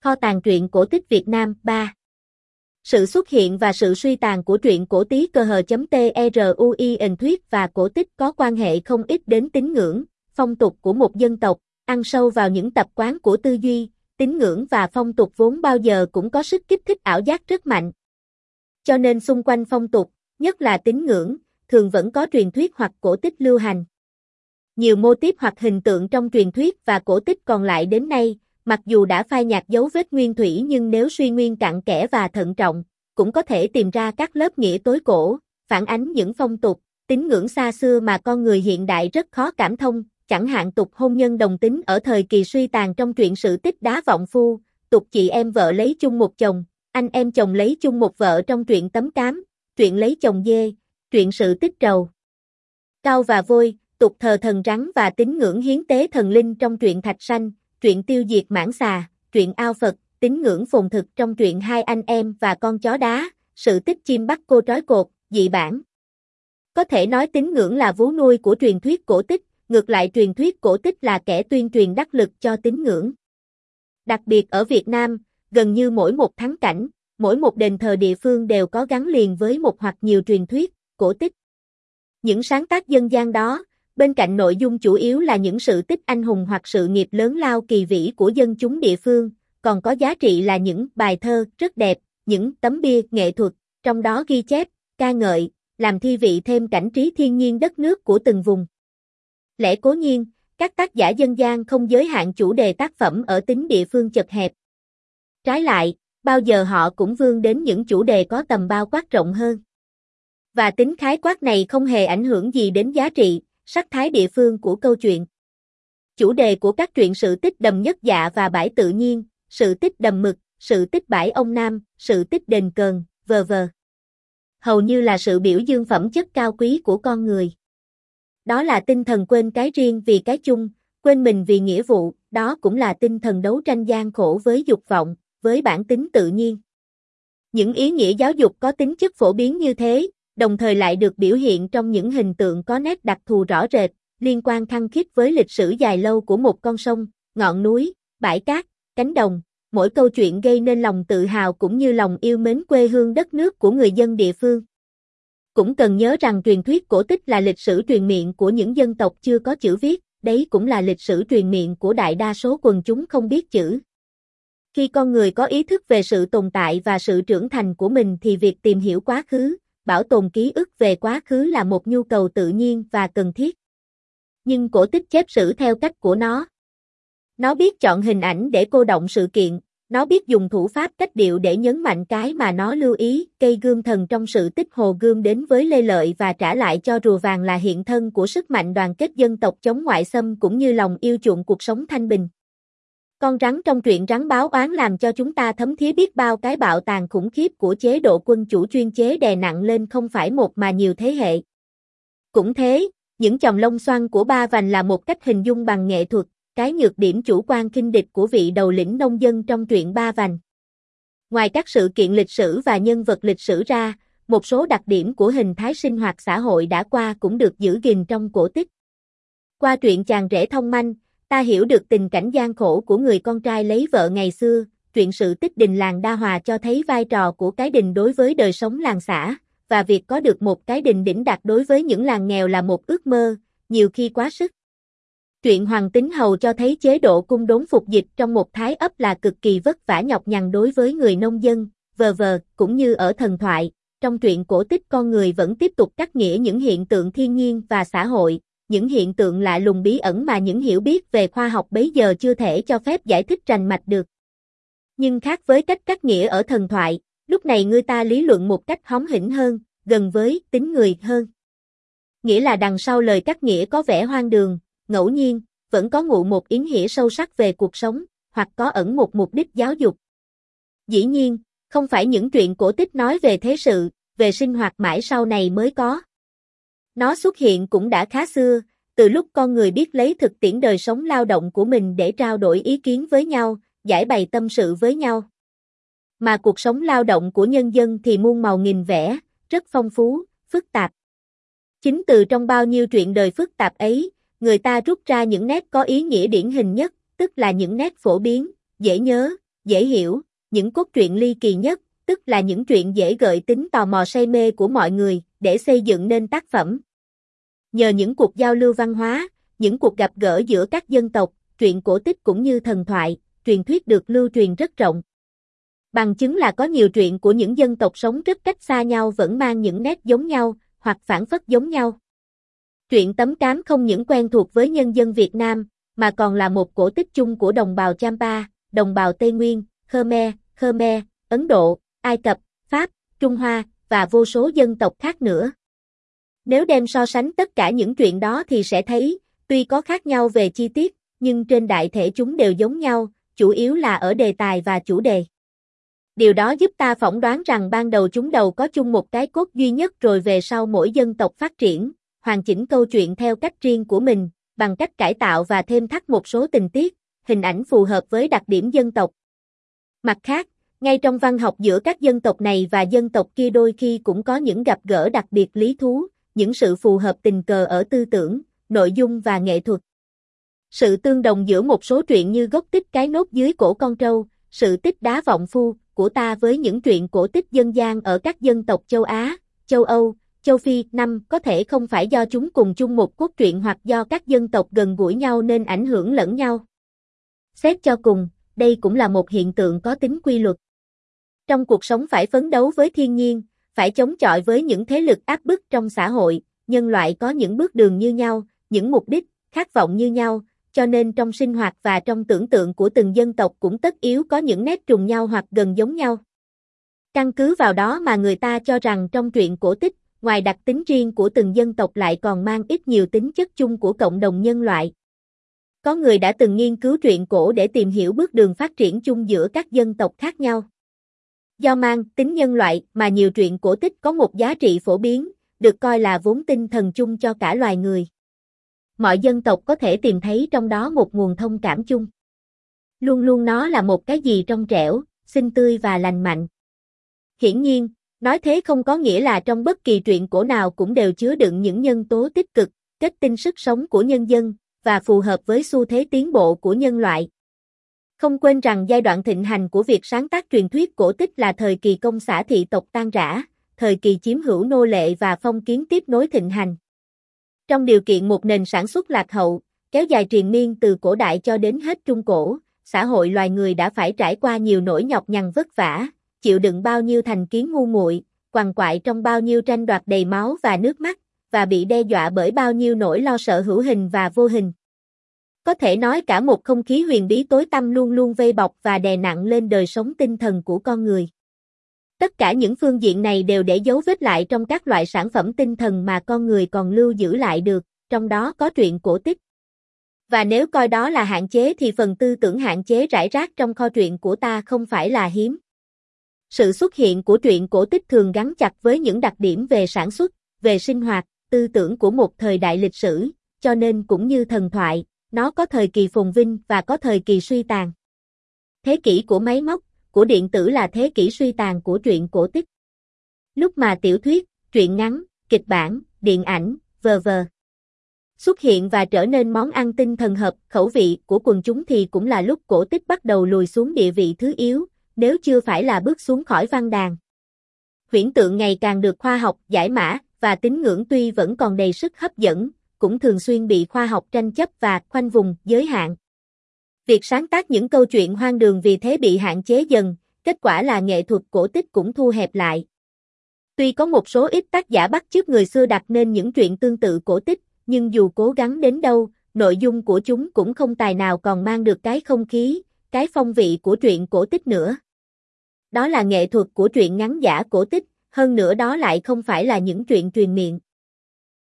Kho tàng truyện cổ tích Việt Nam 3. Sự xuất hiện và sự suy tàn của truyện cổ tí cờ hờ.trui ẩn thuyết và cổ tích có quan hệ không ít đến tín ngưỡng, phong tục của một dân tộc, ăn sâu vào những tập quán của tư duy, tín ngưỡng và phong tục vốn bao giờ cũng có sức kích thích ảo giác rất mạnh. Cho nên xung quanh phong tục, nhất là tín ngưỡng, thường vẫn có truyền thuyết hoặc cổ tích lưu hành. Nhiều mô típ hoặc hình tượng trong truyền thuyết và cổ tích còn lại đến nay, mặc dù đã phai nhạt dấu vết nguyên thủy nhưng nếu suy nguyên cặn kẽ và thận trọng, cũng có thể tìm ra các lớp nghĩa tối cổ, phản ánh những phong tục, tín ngưỡng xa xưa mà con người hiện đại rất khó cảm thông, chẳng hạn tục hôn nhân đồng tính ở thời kỳ suy tàn trong truyện sử tích Đá Vọng Phu, tục chị em vợ lấy chung một chồng, anh em chồng lấy chung một vợ trong truyện Tấm Cám, truyện Lấy chồng dê, truyện sử tích Trầu Cao và Vôi, tục thờ thần rắn và tín ngưỡng hiến tế thần linh trong truyện Thạch Sanh, truyện Tiêu diệt mãng xà, truyện Ao Phật, tín ngưỡng phồn thực trong truyện Hai anh em và con chó đá, sự tích chim bắt cô trói cột, dị bản. Có thể nói tín ngưỡng là vú nuôi của truyền thuyết cổ tích, ngược lại truyền thuyết cổ tích là kẻ tuyên truyền đắc lực cho tín ngưỡng. Đặc biệt ở Việt Nam, gần như mỗi một thắng cảnh, mỗi một đền thờ địa phương đều có gắn liền với một hoặc nhiều truyền thuyết, cổ tích. Những sáng tác dân gian đó, bên cạnh nội dung chủ yếu là những sự tích anh hùng hoặc sự nghiệp lớn lao kỳ vĩ của dân chúng địa phương, còn có giá trị là những bài thơ rất đẹp, những tấm bia nghệ thuật, trong đó ghi chép, ca ngợi, làm thi vị thêm cảnh trí thiên nhiên đất nước của từng vùng. Lẽ cố nhiên, các tác giả dân gian không giới hạn chủ đề tác phẩm ở tính địa phương chật hẹp. Trái lại, bao giờ họ cũng vươn đến những chủ đề có tầm bao quát rộng hơn. Và tính khái quát này không hề ảnh hưởng gì đến giá trị, sắc thái địa phương của câu chuyện. Chủ đề của các truyện sự tích Đầm Nhất Dạ và Bãi Tự Nhiên, sự tích Đầm Mực, sự tích Bãi Ông Nam, sự tích Đền Cờn, v.v. hầu như là sự biểu dương phẩm chất cao quý của con người. Đó là tinh thần quên cái riêng vì cái chung, quên mình vì nghĩa vụ, đó cũng là tinh thần đấu tranh gian khổ với dục vọng, với bản tính tự nhiên. Những ý nghĩa giáo dục có tính chất phổ biến như thế, đồng thời lại được biểu hiện trong những hình tượng có nét đặc thù rõ rệt, liên quan khăng khít với lịch sử dài lâu của một con sông, ngọn núi, bãi cát, cánh đồng. Mỗi câu chuyện gây nên lòng tự hào cũng như lòng yêu mến quê hương đất nước của người dân địa phương. Cũng cần nhớ rằng truyền thuyết cổ tích là lịch sử truyền miệng của những dân tộc chưa có chữ viết, đấy cũng là lịch sử truyền miệng của đại đa số quần chúng không biết chữ. Khi con người có ý thức về sự tồn tại và sự trưởng thành của mình thì việc tìm hiểu quá khứ, bảo tồn ký ức về quá khứ là một nhu cầu tự nhiên và cần thiết. Nhưng cổ tích chép sử theo cách của nó. Nó biết chọn hình ảnh để cô đọng sự kiện, nó biết dùng thủ pháp cách điệu để nhấn mạnh cái mà nó lưu ý. Cây gươm thần trong sự tích Hồ Gươm đến với Lê Lợi và trả lại cho rùa vàng là hiện thân của sức mạnh đoàn kết dân tộc chống ngoại xâm cũng như lòng yêu chuộng cuộc sống thanh bình. Con rắn trong truyện Rắn Báo Oán làm cho chúng ta thấm thía biết bao cái bạo tàn khủng khiếp của chế độ quân chủ chuyên chế đè nặng lên không phải một mà nhiều thế hệ. Cũng thế, những chòm lông xoăn của Ba Vành là một cách hình dung bằng nghệ thuật, cái nhược điểm chủ quan khinh địch của vị đầu lĩnh nông dân trong truyện Ba Vành. Ngoài các sự kiện lịch sử và nhân vật lịch sử ra, một số đặc điểm của hình thái sinh hoạt xã hội đã qua cũng được giữ gìn trong cổ tích. Qua truyện Chàng Rể Thông Manh, ta hiểu được tình cảnh gian khổ của người con trai lấy vợ ngày xưa, truyện sự tích Đình Làng Đa Hòa cho thấy vai trò của cái đình đối với đời sống làng xã, và việc có được một cái đình đỉnh đạt đối với những làng nghèo là một ước mơ, nhiều khi quá sức. Truyện Hoàng Tính Hầu cho thấy chế độ cung đốn phục dịch trong một thái ấp là cực kỳ vất vả nhọc nhằn đối với người nông dân, v.v. Cũng như ở thần thoại, trong truyện cổ tích con người vẫn tiếp tục cắt nghĩa những hiện tượng thiên nhiên và xã hội, những hiện tượng lạ lùng bí ẩn mà những hiểu biết về khoa học bấy giờ chưa thể cho phép giải thích rành mạch được. Nhưng khác với cách cắt nghĩa ở thần thoại, lúc này người ta lý luận một cách hóm hỉnh hơn, gần với tính người hơn. Nghĩa là đằng sau lời cắt nghĩa có vẻ hoang đường, ngẫu nhiên, vẫn có ngụ một ý nghĩa sâu sắc về cuộc sống, hoặc có ẩn một mục đích giáo dục. Dĩ nhiên, không phải những truyện cổ tích nói về thế sự, về sinh hoạt mãi sau này mới có. Nó xuất hiện cũng đã khá xưa, từ lúc con người biết lấy thực tiễn đời sống lao động của mình để trao đổi ý kiến với nhau, giải bày tâm sự với nhau. Mà cuộc sống lao động của nhân dân thì muôn màu nghìn vẻ, rất phong phú, phức tạp. Chính từ trong bao nhiêu truyện đời phức tạp ấy, người ta rút ra những nét có ý nghĩa điển hình nhất, tức là những nét phổ biến, dễ nhớ, dễ hiểu, những cốt truyện ly kỳ nhất, tức là những truyện dễ gợi tính tò mò say mê của mọi người, để xây dựng nên tác phẩm. Nhờ những cuộc giao lưu văn hóa, những cuộc gặp gỡ giữa các dân tộc, truyện cổ tích cũng như thần thoại, truyền thuyết được lưu truyền rất rộng. Bằng chứng là có nhiều truyện của những dân tộc sống rất cách xa nhau vẫn mang những nét giống nhau, hoặc phảng phất giống nhau. Truyện Tấm Cám không những quen thuộc với nhân dân Việt Nam, mà còn là một cổ tích chung của đồng bào Champa, đồng bào Tây Nguyên, Khmer, Ấn Độ, Ai Cập, Pháp, Trung Hoa, và vô số dân tộc khác nữa. Nếu đem so sánh tất cả những truyện đó thì sẽ thấy, tuy có khác nhau về chi tiết, nhưng trên đại thể chúng đều giống nhau, chủ yếu là ở đề tài và chủ đề. Điều đó giúp ta phỏng đoán rằng ban đầu chúng có chung một cái cốt duy nhất rồi về sau mỗi dân tộc phát triển, hoàn chỉnh câu chuyện theo cách riêng của mình, bằng cách cải tạo và thêm thắt một số tình tiết, hình ảnh phù hợp với đặc điểm dân tộc. Mặt khác, ngay trong văn học giữa các dân tộc này và dân tộc kia đôi khi cũng có những gặp gỡ đặc biệt lý thú, những sự phù hợp tình cờ ở tư tưởng, nội dung và nghệ thuật. Sự tương đồng giữa một số truyện như Gốc tích cái nốt dưới cổ con trâu, Sự tích đá vọng phu của ta với những truyện cổ tích dân gian ở các dân tộc châu Á, châu Âu, châu Phi có thể không phải do chúng cùng chung một cốt truyện hoặc do các dân tộc gần gũi nhau nên ảnh hưởng lẫn nhau. Xét cho cùng, đây cũng là một hiện tượng có tính quy luật. Trong cuộc sống phải phấn đấu với thiên nhiên, phải chống chọi với những thế lực áp bức trong xã hội, nhân loại có những bước đường như nhau, những mục đích, khát vọng như nhau, cho nên trong sinh hoạt và trong tưởng tượng của từng dân tộc cũng tất yếu có những nét trùng nhau hoặc gần giống nhau. Căn cứ vào đó mà người ta cho rằng trong truyện cổ tích, ngoài đặc tính riêng của từng dân tộc lại còn mang ít nhiều tính chất chung của cộng đồng nhân loại. Có người đã từng nghiên cứu truyện cổ để tìm hiểu bước đường phát triển chung giữa các dân tộc khác nhau. Do mang tính nhân loại mà nhiều truyện cổ tích có một giá trị phổ biến, được coi là vốn tinh thần chung cho cả loài người. Mọi dân tộc có thể tìm thấy trong đó một nguồn thông cảm chung. Luôn luôn nó là một cái gì trong trẻo, xinh tươi và lành mạnh. Hiển nhiên, nói thế không có nghĩa là trong bất kỳ truyện cổ nào cũng đều chứa đựng những nhân tố tích cực, kết tinh sức sống của nhân dân, và phù hợp với xu thế tiến bộ của nhân loại. Không quên rằng giai đoạn thịnh hành của việc sáng tác truyền thuyết cổ tích là thời kỳ công xã thị tộc tan rã, thời kỳ chiếm hữu nô lệ và phong kiến tiếp nối thịnh hành. Trong điều kiện một nền sản xuất lạc hậu, kéo dài triền miên từ cổ đại cho đến hết Trung Cổ, xã hội loài người đã phải trải qua nhiều nỗi nhọc nhằn vất vả, chịu đựng bao nhiêu thành kiến ngu muội, quằn quại trong bao nhiêu tranh đoạt đầy máu và nước mắt, và bị đe dọa bởi bao nhiêu nỗi lo sợ hữu hình và vô hình. Có thể nói cả một không khí huyền bí tối tăm luôn luôn vây bọc và đè nặng lên đời sống tinh thần của con người. Tất cả những phương diện này đều để dấu vết lại trong các loại sản phẩm tinh thần mà con người còn lưu giữ lại được, trong đó có truyện cổ tích. Và nếu coi đó là hạn chế thì phần tư tưởng hạn chế rải rác trong kho truyện của ta không phải là hiếm. Sự xuất hiện của truyện cổ tích thường gắn chặt với những đặc điểm về sản xuất, về sinh hoạt, tư tưởng của một thời đại lịch sử, cho nên cũng như thần thoại, nó có thời kỳ phồn vinh và có thời kỳ suy tàn. Thế kỷ của máy móc, của điện tử là thế kỷ suy tàn của truyện cổ tích. Lúc mà tiểu thuyết, truyện ngắn, kịch bản, điện ảnh, v.v. xuất hiện và trở nên món ăn tinh thần hợp khẩu vị của quần chúng thì cũng là lúc cổ tích bắt đầu lùi xuống địa vị thứ yếu, nếu chưa phải là bước xuống khỏi văn đàn. Huyễn tượng ngày càng được khoa học giải mã, và tín ngưỡng tuy vẫn còn đầy sức hấp dẫn, cũng thường xuyên bị khoa học tranh chấp và khoanh vùng giới hạn. Việc sáng tác những câu chuyện hoang đường vì thế bị hạn chế dần, kết quả là nghệ thuật cổ tích cũng thu hẹp lại. Tuy có một số ít tác giả bắt chước người xưa đặt nên những truyện tương tự cổ tích, nhưng dù cố gắng đến đâu, nội dung của chúng cũng không tài nào còn mang được cái không khí, cái phong vị của truyện cổ tích nữa. Đó là nghệ thuật của truyện ngắn giả cổ tích, hơn nữa đó lại không phải là những truyện truyền miệng.